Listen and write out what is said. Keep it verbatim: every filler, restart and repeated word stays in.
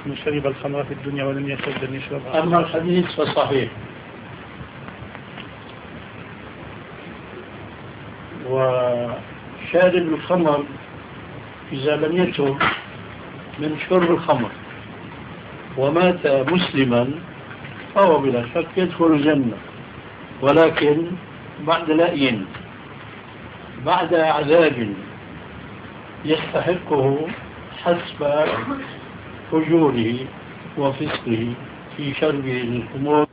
من شرب الخمر في الدنيا ولم يكد أن يشربها. أما الحديث فصحيح، وشارب الخمر إذا لم يتب من شرب الخمر ومات مسلما فهو بلا شك يدخل الجنة، ولكن بعد لأي، بعد عذاب يستحقه حسب فجوره وفسقه في شربه للخمور